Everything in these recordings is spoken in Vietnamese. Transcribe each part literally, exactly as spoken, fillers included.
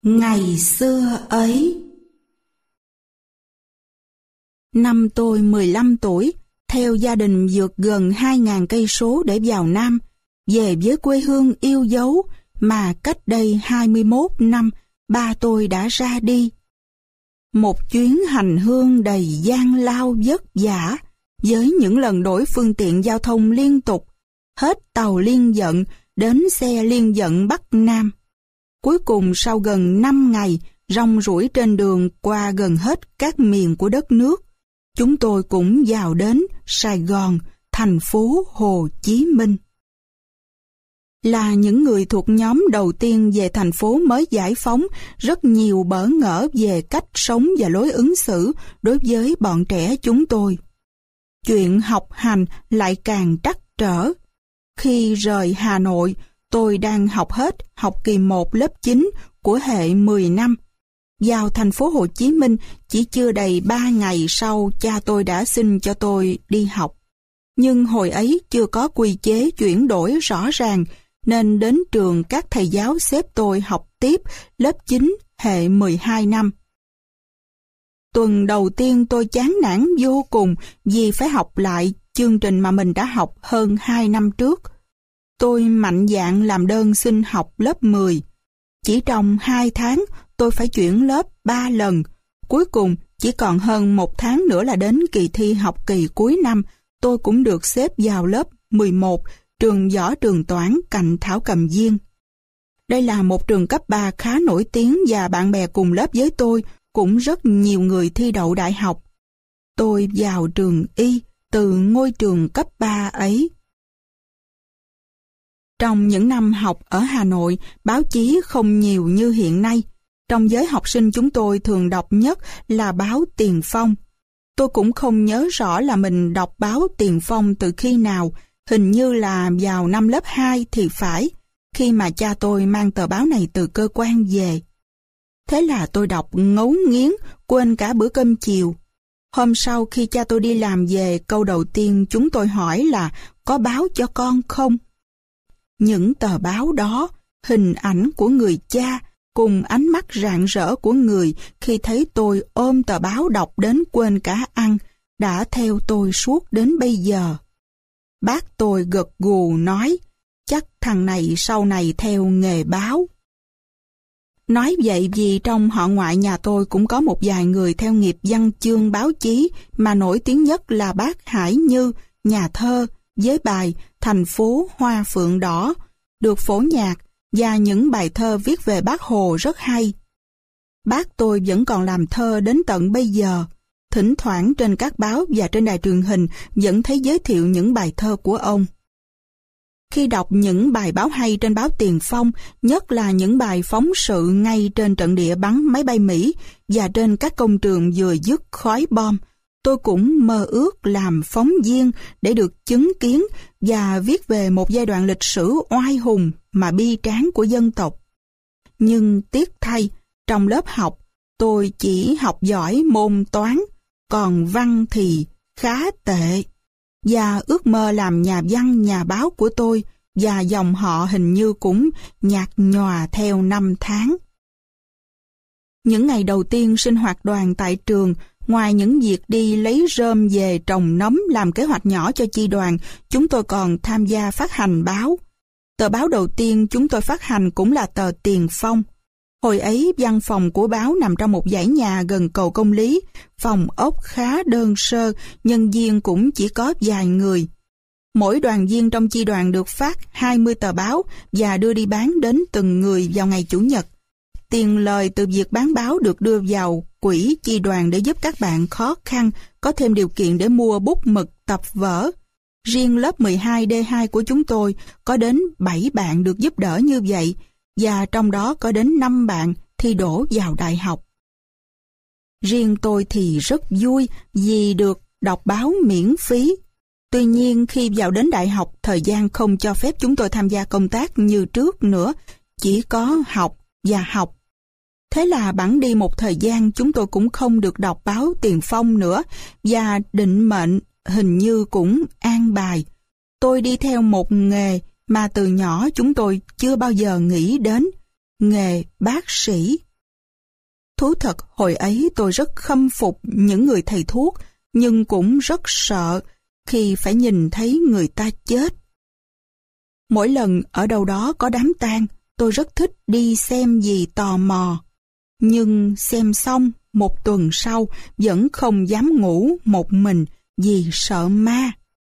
Ngày xưa ấy. Năm tôi mười lăm tuổi, theo gia đình vượt gần hai ngàn cây số để vào Nam, về với quê hương yêu dấu mà cách đây hai mươi mốt năm ba tôi đã ra đi. Một chuyến hành hương đầy gian lao vất vả, với những lần đổi phương tiện giao thông liên tục, hết tàu liên vận đến xe liên vận Bắc Nam. Cuối cùng sau gần năm ngày rong ruổi trên đường qua gần hết các miền của đất nước, chúng tôi cũng vào đến Sài Gòn, thành phố Hồ Chí Minh. Là những người thuộc nhóm đầu tiên về thành phố mới giải phóng, rất nhiều bỡ ngỡ về cách sống và lối ứng xử đối với bọn trẻ chúng tôi. Chuyện học hành lại càng trắc trở. Khi rời Hà Nội, tôi đang học hết học kỳ một lớp chín của hệ mười năm. Vào thành phố Hồ Chí Minh chỉ chưa đầy ba ngày sau cha tôi đã xin cho tôi đi học. Nhưng hồi ấy chưa có quy chế chuyển đổi rõ ràng, nên đến trường các thầy giáo xếp tôi học tiếp lớp chín hệ mười hai năm. Tuần đầu tiên tôi chán nản vô cùng vì phải học lại chương trình mà mình đã học hơn hai năm trước. Tôi mạnh dạn làm đơn xin học lớp mười. Chỉ trong hai tháng tôi phải chuyển lớp ba lần. Cuối cùng chỉ còn hơn một tháng nữa là đến kỳ thi học kỳ cuối năm, tôi cũng được xếp vào lớp mười một, trường Võ Trường Toản cạnh Thảo Cầm Viên. Đây là một trường cấp ba khá nổi tiếng và bạn bè cùng lớp với tôi cũng rất nhiều người thi đậu đại học. Tôi vào trường Y từ ngôi trường cấp ba ấy. Trong những năm học ở Hà Nội, báo chí không nhiều như hiện nay. Trong giới học sinh chúng tôi thường đọc nhất là báo Tiền Phong. Tôi cũng không nhớ rõ là mình đọc báo Tiền Phong từ khi nào, hình như là vào năm lớp hai thì phải, khi mà cha tôi mang tờ báo này từ cơ quan về. Thế là tôi đọc ngấu nghiến, quên cả bữa cơm chiều. Hôm sau khi cha tôi đi làm về, câu đầu tiên chúng tôi hỏi là có báo cho con không? Những tờ báo đó, hình ảnh của người cha cùng ánh mắt rạng rỡ của người khi thấy tôi ôm tờ báo đọc đến quên cả ăn, đã theo tôi suốt đến bây giờ. Bác tôi gật gù nói, chắc thằng này sau này theo nghề báo. Nói vậy vì trong họ ngoại nhà tôi cũng có một vài người theo nghiệp văn chương báo chí, mà nổi tiếng nhất là bác Hải Như, nhà thơ, với bài Thành phố Hoa Phượng Đỏ, được phổ nhạc, và những bài thơ viết về Bác Hồ rất hay. Bác tôi vẫn còn làm thơ đến tận bây giờ. Thỉnh thoảng trên các báo và trên đài truyền hình vẫn thấy giới thiệu những bài thơ của ông. Khi đọc những bài báo hay trên báo Tiền Phong, nhất là những bài phóng sự ngay trên trận địa bắn máy bay Mỹ và trên các công trường vừa dứt khói bom, tôi cũng mơ ước làm phóng viên để được chứng kiến và viết về một giai đoạn lịch sử oai hùng mà bi tráng của dân tộc. Nhưng tiếc thay, trong lớp học, tôi chỉ học giỏi môn toán, còn văn thì khá tệ. Và ước mơ làm nhà văn nhà báo của tôi và dòng họ hình như cũng nhạt nhòa theo năm tháng. Những ngày đầu tiên sinh hoạt đoàn tại trường, ngoài những việc đi lấy rơm về trồng nấm làm kế hoạch nhỏ cho chi đoàn, chúng tôi còn tham gia phát hành báo. Tờ báo đầu tiên chúng tôi phát hành cũng là tờ Tiền Phong. Hồi ấy văn phòng của báo nằm trong một dãy nhà gần cầu Công Lý, phòng ốc khá đơn sơ, nhân viên cũng chỉ có vài người. Mỗi đoàn viên trong chi đoàn được phát hai mươi tờ báo và đưa đi bán đến từng người vào ngày Chủ nhật. Tiền lời từ việc bán báo được đưa vào quỹ chi đoàn để giúp các bạn khó khăn có thêm điều kiện để mua bút mực, tập vở. Riêng lớp mười hai D hai của chúng tôi có đến bảy bạn được giúp đỡ như vậy, và trong đó có đến năm bạn thi đỗ vào đại học. Riêng tôi thì rất vui vì được đọc báo miễn phí. Tuy nhiên khi vào đến đại học, thời gian không cho phép chúng tôi tham gia công tác như trước nữa, chỉ có học và học. Thế là bẵng đi một thời gian chúng tôi cũng không được đọc báo Tiền Phong nữa, và định mệnh hình như cũng an bài. Tôi đi theo một nghề mà từ nhỏ chúng tôi chưa bao giờ nghĩ đến, nghề bác sĩ. Thú thật, hồi ấy tôi rất khâm phục những người thầy thuốc, nhưng cũng rất sợ khi phải nhìn thấy người ta chết. Mỗi lần ở đâu đó có đám tang, tôi rất thích đi xem vì tò mò. Nhưng xem xong, một tuần sau vẫn không dám ngủ một mình vì sợ ma.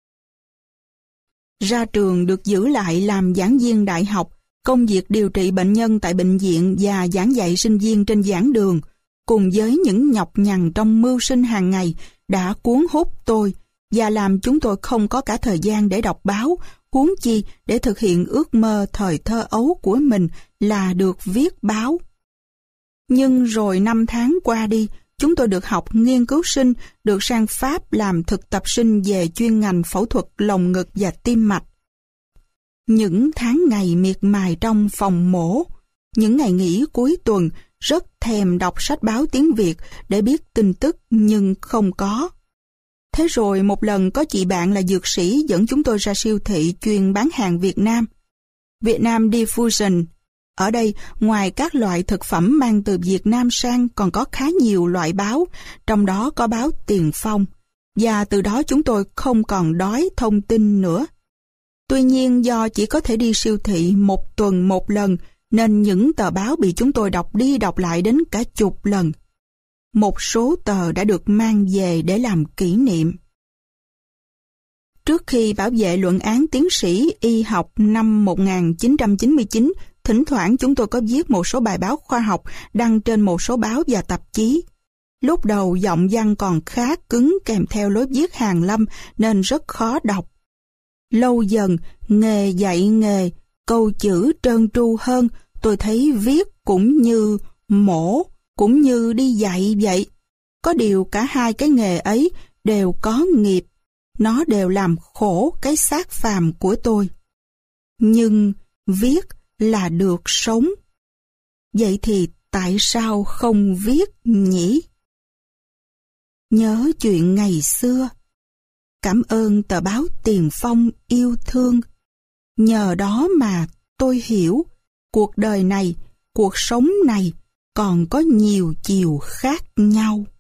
Ra trường được giữ lại làm giảng viên đại học, công việc điều trị bệnh nhân tại bệnh viện và giảng dạy sinh viên trên giảng đường, cùng với những nhọc nhằn trong mưu sinh hàng ngày đã cuốn hút tôi và làm chúng tôi không có cả thời gian để đọc báo, huống chi để thực hiện ước mơ thời thơ ấu của mình là được viết báo. Nhưng rồi năm tháng qua đi, chúng tôi được học nghiên cứu sinh, được sang Pháp làm thực tập sinh về chuyên ngành phẫu thuật lồng ngực và tim mạch. Những tháng ngày miệt mài trong phòng mổ, những ngày nghỉ cuối tuần, rất thèm đọc sách báo tiếng Việt để biết tin tức nhưng không có. Thế rồi một lần có chị bạn là dược sĩ dẫn chúng tôi ra siêu thị chuyên bán hàng Việt Nam. Việt Nam Diffusion. Ở đây, ngoài các loại thực phẩm mang từ Việt Nam sang còn có khá nhiều loại báo, trong đó có báo Tiền Phong. Và từ đó chúng tôi không còn đói thông tin nữa. Tuy nhiên do chỉ có thể đi siêu thị một tuần một lần, nên những tờ báo bị chúng tôi đọc đi đọc lại đến cả chục lần. Một số tờ đã được mang về để làm kỷ niệm. Trước khi bảo vệ luận án tiến sĩ y học năm một nghìn chín trăm chín mươi chín, thỉnh thoảng chúng tôi có viết một số bài báo khoa học đăng trên một số báo và tạp chí. Lúc đầu giọng văn còn khá cứng kèm theo lối viết hàn lâm nên rất khó đọc. Lâu dần, nghề dạy nghề, câu chữ trơn tru hơn, tôi thấy viết cũng như mổ, cũng như đi dạy vậy. Có điều cả hai cái nghề ấy đều có nghiệp, nó đều làm khổ cái xác phàm của tôi. Nhưng viết là được sống. Vậy thì tại sao không viết nhỉ? Nhớ chuyện ngày xưa. Cảm ơn tờ báo Tiền Phong yêu thương. Nhờ đó mà tôi hiểu cuộc đời này, cuộc sống này còn có nhiều chiều khác nhau.